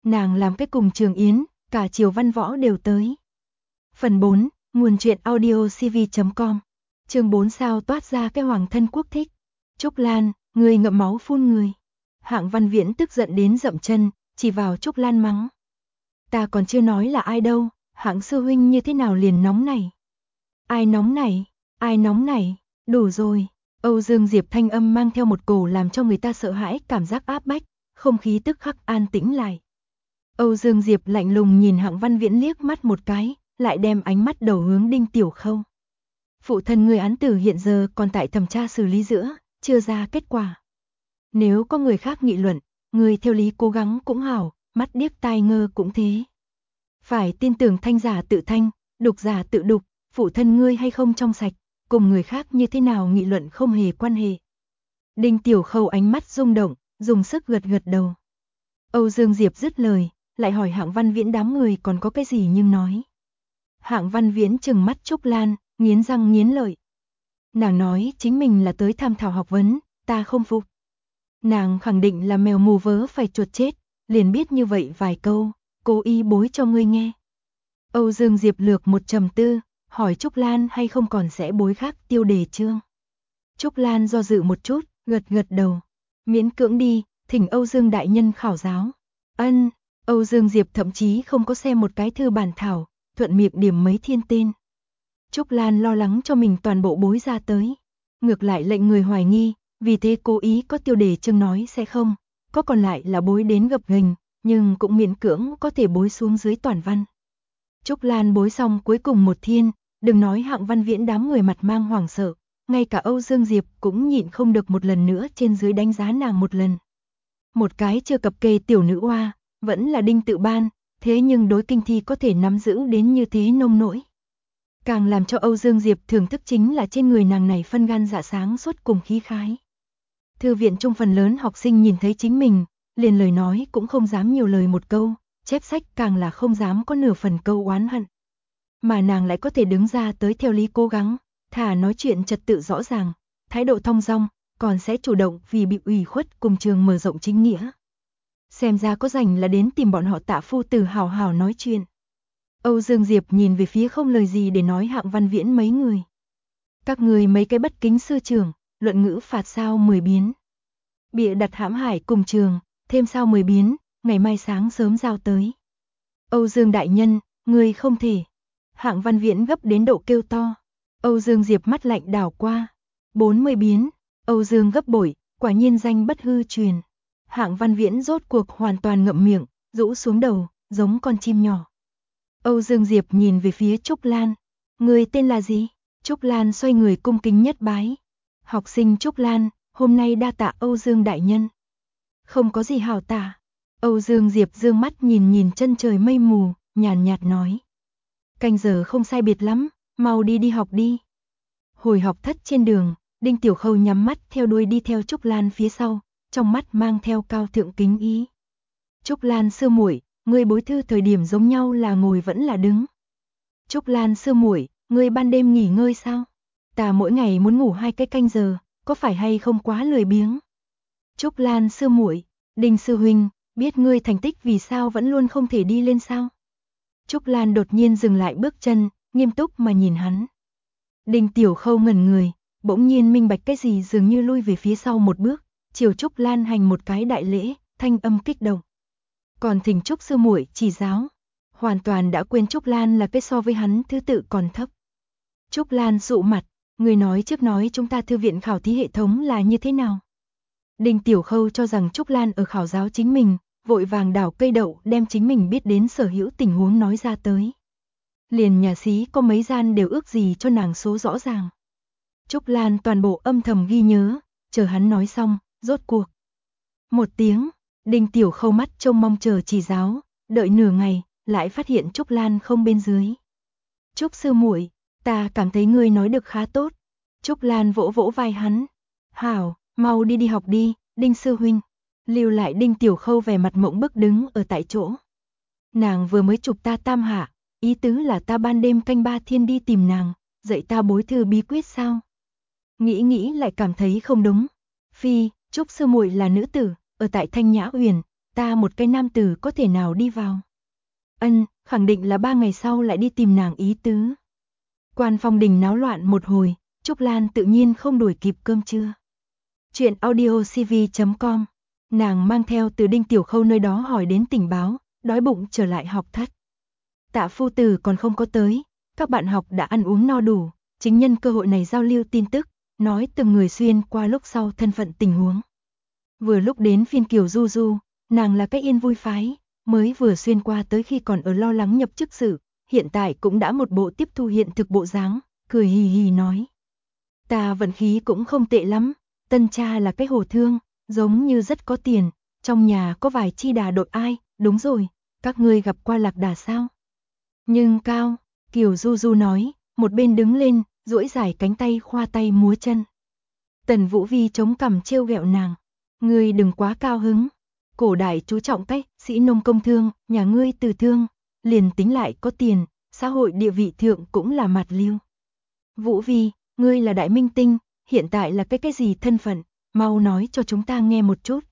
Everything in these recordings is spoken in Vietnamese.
Nàng làm cái cùng Trường Yến, cả Triều Văn Võ đều tới. Phần 4, nguồn truyện audio cv.com. Chương 4 sao toát ra cái hoàng thân quốc thích. Trúc Lan, người ngậm máu phun người. Hạng Văn Viễn tức giận đến dậm chân, chỉ vào Trúc Lan mắng. Ta còn chưa nói là ai đâu, Hạng sư huynh như thế nào liền nóng này. Ai nóng này, ai nóng này, đủ rồi. Âu Dương Diệp thanh âm mang theo một cổ làm cho người ta sợ hãi cảm giác áp bách, không khí tức khắc an tĩnh lại. Âu Dương Diệp lạnh lùng nhìn Hạng Văn Viễn liếc mắt một cái, lại đem ánh mắt đầu hướng Đinh Tiểu Khâu. Phụ thân người án tử hiện giờ còn tại thẩm tra xử lý giữa, chưa ra kết quả. Nếu có người khác nghị luận, người theo lý cố gắng cũng hảo, mắt điếc tai ngơ cũng thế. Phải tin tưởng thanh giả tự thanh, đục giả tự đục, phụ thân ngươi hay không trong sạch, cùng người khác như thế nào nghị luận không hề quan hệ. Đinh Tiểu Khâu ánh mắt rung động, dùng sức gật gật đầu. Âu Dương Diệp dứt lời, lại hỏi Hạng Văn Viễn đám người còn có cái gì nhưng nói. Hạng Văn Viễn trừng mắt Trúc Lan, nghiến răng nghiến lợi. Nàng nói chính mình là tới tham khảo học vấn, ta không phục. Nàng khẳng định là mèo mù vớ phải chuột chết, liền biết như vậy vài câu, cố ý bối cho ngươi nghe. Âu Dương Diệp lược một trầm tư, hỏi Trúc Lan hay không còn sẽ bối khác tiêu đề chương. Trúc Lan do dự một chút, gật gật đầu. Miễn cưỡng đi, thỉnh Âu Dương đại nhân khảo giáo. Ân, Âu Dương Diệp thậm chí không có xem một cái thư bản thảo, thuận miệng điểm mấy thiên tên. Trúc Lan lo lắng cho mình toàn bộ bối ra tới. Ngược lại lệnh người hoài nghi, vì thế cố ý có tiêu đề chương nói sẽ không, có còn lại là bối đến gập ghềnh, nhưng cũng miễn cưỡng có thể bối xuống dưới toàn văn. Trúc Lan bối xong cuối cùng một thiên, đừng nói Hạng Văn Viễn đám người mặt mang hoảng sợ, ngay cả Âu Dương Diệp cũng nhịn không được một lần nữa trên dưới đánh giá nàng một lần. Một cái chưa cập kê tiểu nữ oa, vẫn là Đinh Tự Ban, thế nhưng đối kinh thi có thể nắm giữ đến như thế nông nỗi. Càng làm cho Âu Dương Diệp thưởng thức chính là trên người nàng này phân gan dạ sáng suốt cùng khí khái. Thư viện trung phần lớn học sinh nhìn thấy chính mình, liền lời nói cũng không dám nhiều lời một câu, chép sách càng là không dám có nửa phần câu oán hận. Mà nàng lại có thể đứng ra tới theo lý cố gắng, thả nói chuyện trật tự rõ ràng, thái độ thong dong, còn sẽ chủ động vì bị ủy khuất cùng trường mở rộng chính nghĩa. Xem ra có rảnh là đến tìm bọn họ Tạ phu tử hào hào nói chuyện. Âu Dương Diệp nhìn về phía không lời gì để nói Hạng Văn Viễn mấy người. Các người mấy cái bất kính sư trưởng, luận ngữ phạt sao 10 biến. Bịa đặt hãm hại cùng trường, thêm sao 10 biến, ngày mai sáng sớm giao tới. Âu Dương đại nhân, người không thể. Hạng Văn Viễn gấp đến độ kêu to. Âu Dương Diệp mắt lạnh đảo qua. 40 biến, Âu Dương gấp bội, quả nhiên danh bất hư truyền. Hạng Văn Viễn rốt cuộc hoàn toàn ngậm miệng, rũ xuống đầu, giống con chim nhỏ. Âu Dương Diệp nhìn về phía Trúc Lan. Người tên là gì? Trúc Lan xoay người cung kính nhất bái. Học sinh Trúc Lan, hôm nay đa tạ Âu Dương đại nhân. Không có gì hảo tạ. Âu Dương Diệp dương mắt nhìn nhìn chân trời mây mù, nhàn nhạt nói. Canh giờ không sai biệt lắm, mau đi học đi. Hồi học thất trên đường, Đinh Tiểu Khâu nhắm mắt theo đuôi đi theo Trúc Lan phía sau, trong mắt mang theo cao thượng kính ý. Trúc Lan sư muội, ngươi bối thư thời điểm giống nhau là ngồi vẫn là đứng. Trúc Lan sư muội, ngươi ban đêm nghỉ ngơi sao? Ta mỗi ngày muốn ngủ 2 cái canh giờ, có phải hay không quá lười biếng? Trúc Lan sư muội, Đinh sư huynh, biết ngươi thành tích vì sao vẫn luôn không thể đi lên sao? Trúc Lan đột nhiên dừng lại bước chân, nghiêm túc mà nhìn hắn. Đinh Tiểu Khâu ngẩn người, bỗng nhiên minh bạch cái gì dường như lui về phía sau một bước, chiều Trúc Lan hành một cái đại lễ, thanh âm kích động. Còn thỉnh Trúc sư muội chỉ giáo, hoàn toàn đã quên Trúc Lan là cái so với hắn thứ tự còn thấp. Trúc Lan sụ mặt, người nói trước nói chúng ta thư viện khảo thí hệ thống là như thế nào? Đinh Tiểu Khâu cho rằng Trúc Lan ở khảo giáo chính mình, vội vàng đảo cây đậu đem chính mình biết đến sở hữu tình huống nói ra tới. Liền nhà xí có mấy gian đều ước gì cho nàng số rõ ràng. Trúc Lan toàn bộ âm thầm ghi nhớ, chờ hắn nói xong, rốt cuộc. Một tiếng, Đinh Tiểu Khâu mắt trông mong chờ chỉ giáo, đợi nửa ngày, lại phát hiện Trúc Lan không bên dưới. Trúc sư muội, ta cảm thấy ngươi nói được khá tốt. Trúc Lan vỗ vỗ vai hắn. Hảo, mau đi học đi, Đinh sư huynh. Lưu lại Đinh Tiểu Khâu vẻ mặt mộng bức đứng ở tại chỗ. Nàng vừa mới chụp ta tam hạ, ý tứ là ta ban đêm canh 3 thiên đi tìm nàng, dạy ta bối thư bí quyết sao? Nghĩ lại cảm thấy không đúng. Phi, Trúc sư muội là nữ tử, ở tại Thanh Nhã Uyển, ta một cái nam tử có thể nào đi vào? Ân, khẳng định là 3 ngày sau lại đi tìm nàng ý tứ. Quan Phong Đình náo loạn một hồi, Trúc Lan tự nhiên không đuổi kịp cơm trưa. Chuyện audiocv.com, nàng mang theo từ Đinh Tiểu Khâu nơi đó hỏi đến tình báo, đói bụng trở lại học thất. Tạ phu tử còn không có tới, các bạn học đã ăn uống no đủ, chính nhân cơ hội này giao lưu tin tức, nói từng người xuyên qua lúc sau thân phận tình huống. Vừa lúc đến phiên Kiều Du Du, nàng là cái yên vui phái, mới vừa xuyên qua tới khi còn ở lo lắng nhập chức sự, hiện tại cũng đã một bộ tiếp thu hiện thực bộ dáng, cười hì hì nói. Ta vận khí cũng không tệ lắm, tân cha là cái hồ thương, giống như rất có tiền, trong nhà có vài chi đà đội ai, đúng rồi, các ngươi gặp qua lạc đà sao? Nhưng cao, Kiều Du Du nói, một bên đứng lên, duỗi dài cánh tay khoa tay múa chân. Tần Vũ Vi chống cằm trêu ghẹo nàng, ngươi đừng quá cao hứng. Cổ đại chú trọng cách, sĩ nông công thương, nhà ngươi từ thương, liền tính lại có tiền, xã hội địa vị thượng cũng là mạt lưu. Vũ Vi, ngươi là đại minh tinh, hiện tại là cái gì thân phận, mau nói cho chúng ta nghe một chút.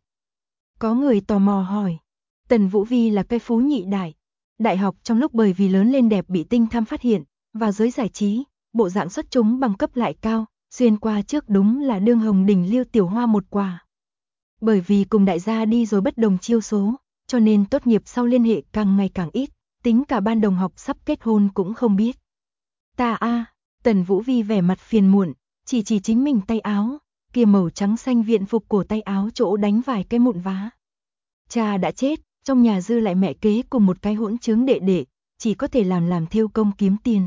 Có người tò mò hỏi, Tần Vũ Vi là cái phú nhị đại. Đại học trong lúc bởi vì lớn lên đẹp bị tinh tham phát hiện, và giới giải trí, bộ dạng xuất chúng bằng cấp lại cao, xuyên qua trước đúng là đương hồng đỉnh Liêu Tiểu Hoa một quả. Bởi vì cùng đại gia đi rồi bất đồng chiêu số, cho nên tốt nghiệp sau liên hệ càng ngày càng ít, tính cả ban đồng học sắp kết hôn cũng không biết. Ta Tần Vũ Vi vẻ mặt phiền muộn, chỉ chính mình tay áo, kia màu trắng xanh viện phục cổ tay áo chỗ đánh vài cái mụn vá. Cha đã chết, trong nhà dư lại mẹ kế cùng một cái hỗn trướng đệ đệ, chỉ có thể làm thêu công kiếm tiền.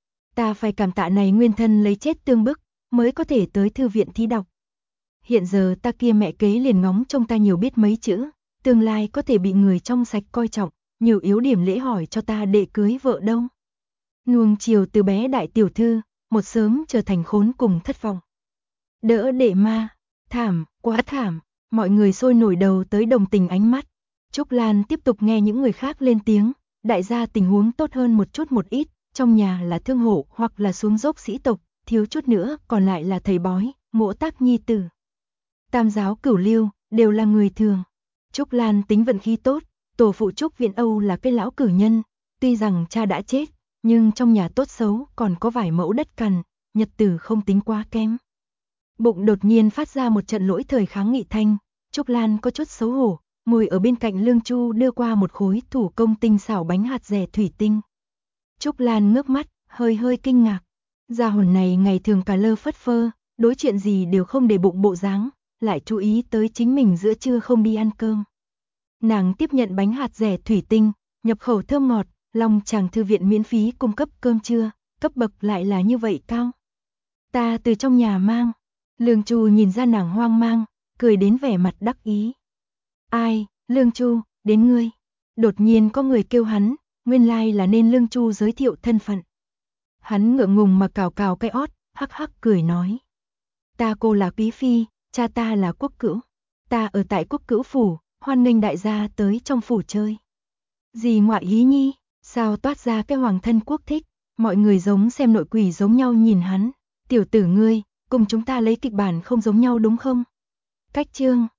Ta phải cảm tạ này nguyên thân lấy chết tương bức, mới có thể tới thư viện thi đọc. Hiện giờ ta kia mẹ kế liền ngóng trông ta nhiều biết mấy chữ, tương lai có thể bị người trong sạch coi trọng, nhiều yếu điểm lễ hỏi cho ta đệ cưới vợ đâu. Nuông chiều từ bé đại tiểu thư, một sớm trở thành khốn cùng thất vọng. Đỡ đệ ma, thảm, quá thảm, mọi người sôi nổi đầu tới đồng tình ánh mắt. Trúc Lan tiếp tục nghe những người khác lên tiếng, đại gia tình huống tốt hơn một ít, trong nhà là thương hộ hoặc là xuống dốc sĩ tộc, thiếu chút nữa còn lại là thầy bói, mộ tác nhi tử. Tam giáo cửu lưu, đều là người thường. Trúc Lan tính vận khí tốt, tổ phụ Trúc Viện Âu là cái lão cử nhân, tuy rằng cha đã chết, nhưng trong nhà tốt xấu còn có vài mẫu đất cằn, nhật tử không tính quá kém. Bụng đột nhiên phát ra một trận lỗi thời kháng nghị thanh, Trúc Lan có chút xấu hổ, ngồi ở bên cạnh Lương Chu đưa qua một khối thủ công tinh xảo bánh hạt dẻ thủy tinh. Trúc Lan ngước mắt, hơi kinh ngạc. Gia hồn này ngày thường cả lơ phất phơ, đối chuyện gì đều không để bụng bộ dáng, lại chú ý tới chính mình giữa trưa không đi ăn cơm. Nàng tiếp nhận bánh hạt dẻ thủy tinh, nhập khẩu thơm ngọt, Long Chàng thư viện miễn phí cung cấp cơm trưa, cấp bậc lại là như vậy cao. Ta từ trong nhà mang. Lương Chu nhìn ra nàng hoang mang, cười đến vẻ mặt đắc ý. Ai, Lương Chu, đến ngươi. Đột nhiên có người kêu hắn, nguyên lai là nên Lương Chu giới thiệu thân phận. Hắn ngượng ngùng mà cào cái ót, hắc hắc cười nói. Ta cô là Quý Phi, cha ta là Quốc Cữu. Ta ở tại Quốc Cữu phủ, hoan nghênh đại gia tới trong phủ chơi. Gì ngoại hí nhi, sao toát ra cái hoàng thân quốc thích, mọi người giống xem nội quỷ giống nhau nhìn hắn. Tiểu tử ngươi, cùng chúng ta lấy kịch bản không giống nhau đúng không? Cách chương